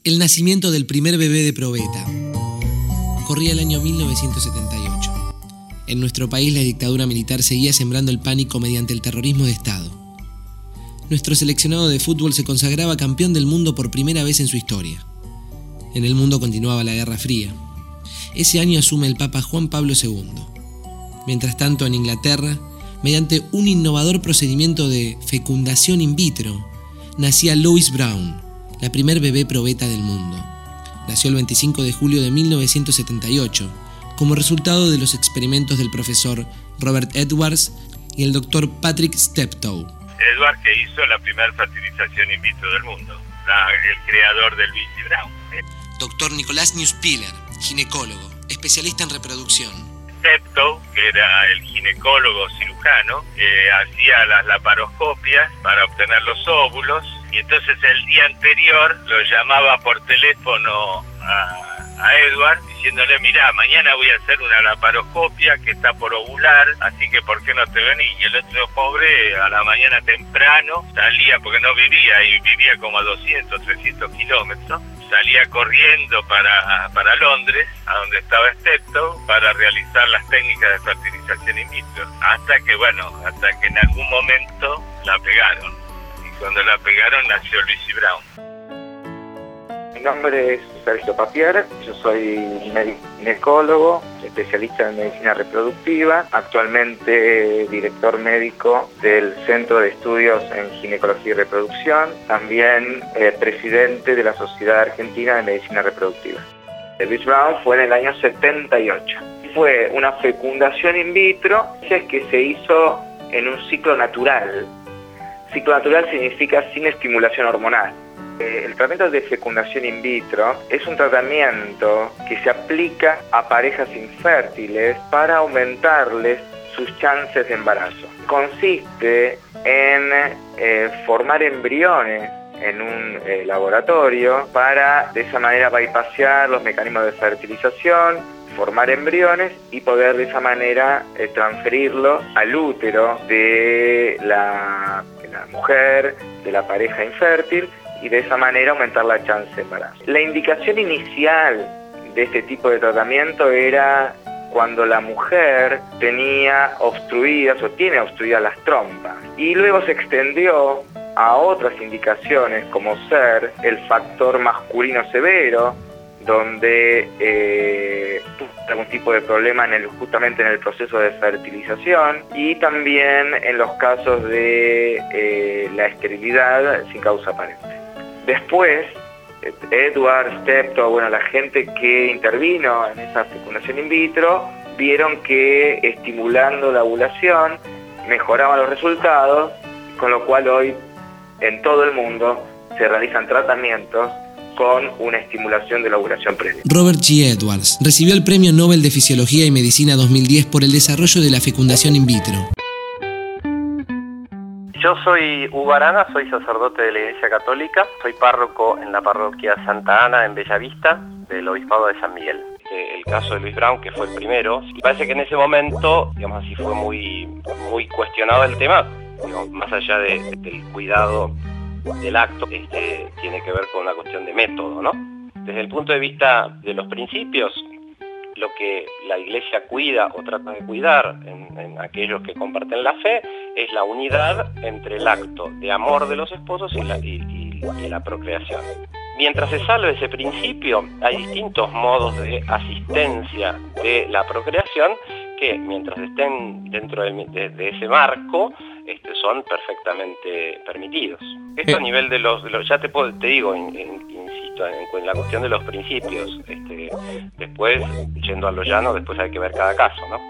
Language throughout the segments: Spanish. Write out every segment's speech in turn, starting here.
El nacimiento del primer bebé de probeta. Corría el año 1978. En nuestro país la dictadura militar seguía sembrando el pánico mediante el terrorismo de Estado. Nuestro seleccionado de fútbol se consagraba campeón del mundo por primera vez en su historia. En el mundo continuaba la Guerra Fría. Ese año asume el Papa Juan Pablo II. Mientras tanto, en Inglaterra, mediante un innovador procedimiento de fecundación in vitro, nacía Louise Brown, la primer bebé probeta del mundo. Nació el 25 de julio de 1978, como resultado de los experimentos del profesor Robert Edwards y el doctor Patrick Steptoe. Edwards, que hizo la primera fertilización in vitro del mundo, el creador del Louise Brown. Doctor Nicolás Neuspiller, ginecólogo, especialista en reproducción. Steptoe, que era el ginecólogo cirujano, hacía las laparoscopias para obtener los óvulos, y entonces el día anterior lo llamaba por teléfono a Edward diciéndole: mirá, mañana voy a hacer una laparoscopia que está por ovular, así que ¿por qué no te venís? Y el otro pobre a la mañana temprano salía, porque no vivía, y vivía como a 200, 300 kilómetros, salía corriendo para Londres, a donde estaba Steptoe, para realizar las técnicas de fertilización in vitro, hasta que en algún momento la pegaron. Y cuando la pegaron nació Louise Brown. Mi nombre es Sergio Papier, yo soy ginecólogo, especialista en medicina reproductiva, actualmente director médico del Centro de Estudios en Ginecología y Reproducción, también presidente de la Sociedad Argentina de Medicina Reproductiva. Louise Brown fue en el año 78. Fue una fecundación in vitro que se hizo en un ciclo natural. Ciclo natural significa sin estimulación hormonal. El tratamiento de fecundación in vitro es un tratamiento que se aplica a parejas infértiles para aumentarles sus chances de embarazo. Consiste en formar embriones en un laboratorio para de esa manera bypassear los mecanismos de fertilización, formar embriones y poder de esa manera transferirlos al útero de la mujer, de la pareja infértil, y de esa manera aumentar la chance de embarazo. La indicación inicial de este tipo de tratamiento era cuando la mujer tenía obstruidas o tiene obstruidas las trompas, y luego se extendió a otras indicaciones como ser el factor masculino severo, donde tuvo algún tipo de problema justamente en el proceso de fertilización, y también en los casos de la esterilidad sin causa aparente. Después, Edward, Steptoe, la gente que intervino en esa fecundación in vitro, vieron que estimulando la ovulación mejoraban los resultados, con lo cual hoy en todo el mundo se realizan tratamientos con una estimulación de la ovulación previa. Robert G. Edwards recibió el Premio Nobel de Fisiología y Medicina 2010 por el desarrollo de la fecundación in vitro. Yo soy Hugo Arana, soy sacerdote de la Iglesia Católica, soy párroco en la parroquia Santa Ana en Bellavista del Obispado de San Miguel. El caso de Louise Brown, que fue el primero, y parece que en ese momento, digamos así, fue muy cuestionado el tema, más allá del cuidado del acto, tiene que ver con una cuestión de método, ¿no? Desde el punto de vista de los principios, lo que la Iglesia cuida o trata de cuidar en aquellos que comparten la fe es la unidad entre el acto de amor de los esposos y la procreación. Mientras se salve ese principio, hay distintos modos de asistencia de la procreación que, mientras estén dentro de ese marco, son perfectamente permitidos. Esto a nivel de los ya te digo, insisto, en la cuestión de los principios. Después, yendo a lo llano, después hay que ver cada caso, ¿no?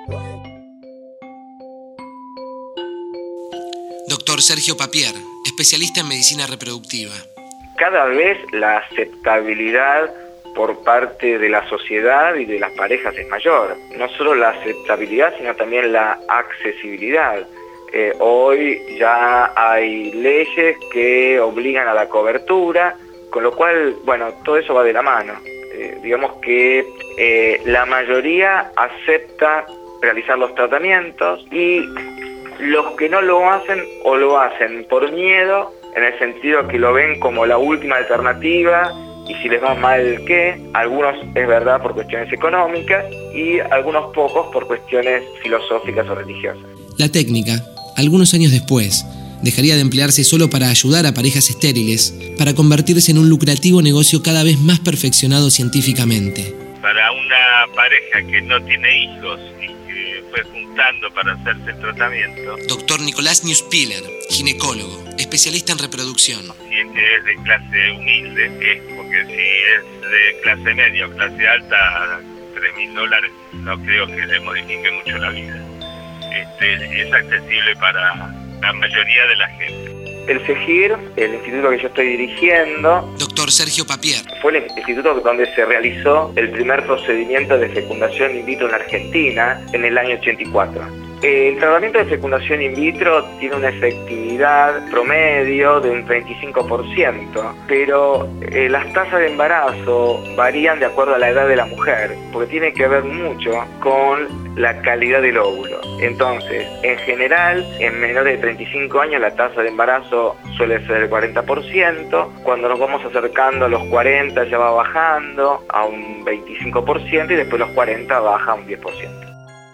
Doctor Sergio Papier, especialista en medicina reproductiva. Cada vez la aceptabilidad por parte de la sociedad y de las parejas es mayor. No solo la aceptabilidad, sino también la accesibilidad. Hoy ya hay leyes que obligan a la cobertura, con lo cual, todo eso va de la mano. Digamos que la mayoría acepta realizar los tratamientos, y los que no lo hacen o lo hacen por miedo, en el sentido que lo ven como la última alternativa y si les va mal qué. Algunos es verdad por cuestiones económicas y algunos pocos por cuestiones filosóficas o religiosas. La técnica, algunos años después, dejaría de emplearse solo para ayudar a parejas estériles, para convertirse en un lucrativo negocio cada vez más perfeccionado científicamente. Para una pareja que no tiene hijos y que fue juntando para hacerse el tratamiento. Doctor Nicolás Neuspiller, ginecólogo, especialista en reproducción. Si es que es de clase humilde, porque si es de clase media o clase alta, $3.000 no creo que le modifique mucho la vida. Es accesible para la mayoría de la gente. El CEGIR, el instituto que yo estoy dirigiendo, Doctor Sergio Papier, fue el instituto donde se realizó el primer procedimiento de fecundación in vitro en Argentina en el año 84. El tratamiento de fecundación in vitro tiene una efectividad promedio de un 35%, pero las tasas de embarazo varían de acuerdo a la edad de la mujer, porque tiene que ver mucho con la calidad del óvulo. Entonces, en general, en menores de 35 años la tasa de embarazo suele ser el 40%, cuando nos vamos acercando a los 40 ya va bajando a un 25% y después los 40 baja a un 10%.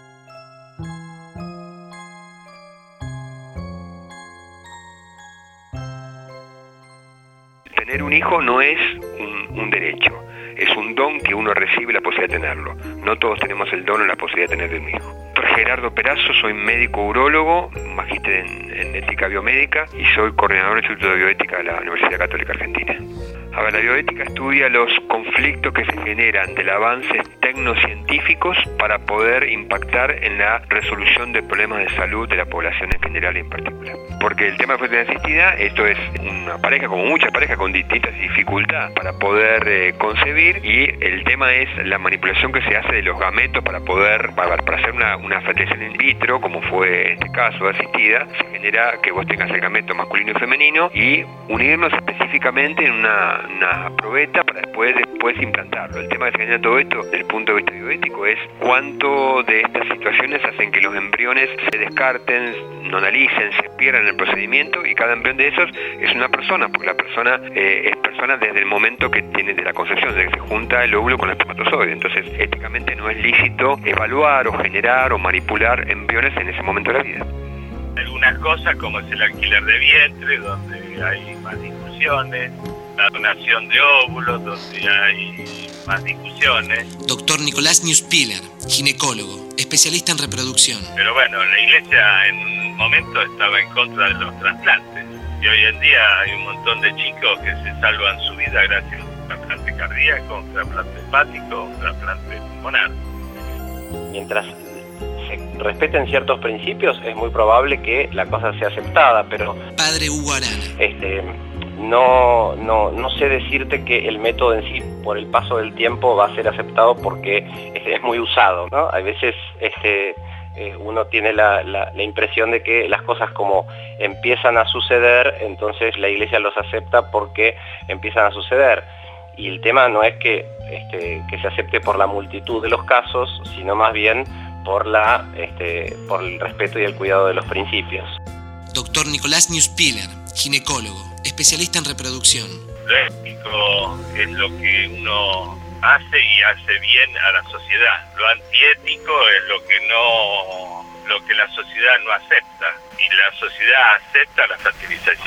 Tener un hijo no es un derecho, es un don que uno recibe la posibilidad de tenerlo. No todos tenemos el don o la posibilidad de tener un hijo. Soy Gerardo Perazo, soy médico urólogo, magíster en ética biomédica y soy coordinador del Instituto de Bioética de la Universidad Católica Argentina. A ver, la bioética estudia los conflictos que se generan del avances tecnocientíficos para poder impactar en la resolución de problemas de salud de la población en general y en particular. Porque el tema de fertilidad asistida, esto es una pareja, como muchas parejas, con distintas dificultades para poder concebir, y el tema es la manipulación que se hace de los gametos para hacer una fertilización in vitro, como fue este caso asistida. Se genera que vos tengas el gameto masculino y femenino y unirnos específicamente en una probeta para después implantarlo. El tema que se genera todo esto desde el punto de vista bioético es cuánto de estas situaciones hacen que los embriones se descarten, no analicen, se pierdan en el procedimiento, y cada embrión de esos es una persona, porque la persona es persona desde el momento que tiene de la concepción, desde que se junta el óvulo con el espermatozoide. Entonces, éticamente no es lícito evaluar o generar o manipular embriones en ese momento de la vida. Algunas cosas como es el alquiler de vientre, donde hay más discusiones, la donación de óvulos, donde hay más discusiones. Doctor Nicolás Neuspiller, ginecólogo, especialista en reproducción. Pero bueno, la Iglesia en un momento estaba en contra de los trasplantes, y hoy en día hay un montón de chicos que se salvan su vida gracias a un trasplante cardíaco, un trasplante hepático, un trasplante pulmonar. Mientras se respeten ciertos principios, es muy probable que la cosa sea aceptada, pero Padre Hugo Arana. No sé decirte que el método en sí, por el paso del tiempo, va a ser aceptado porque es muy usado, ¿no? A veces uno tiene la impresión de que las cosas como empiezan a suceder, entonces la Iglesia los acepta porque empiezan a suceder. Y el tema no es que se acepte por la multitud de los casos, sino más bien por el respeto y el cuidado de los principios. Doctor Nicolás Neuspiller, ginecólogo, especialista en reproducción. Lo ético es lo que uno hace y hace bien a la sociedad. Lo antiético es lo que la sociedad no acepta. Y la sociedad acepta la fertilización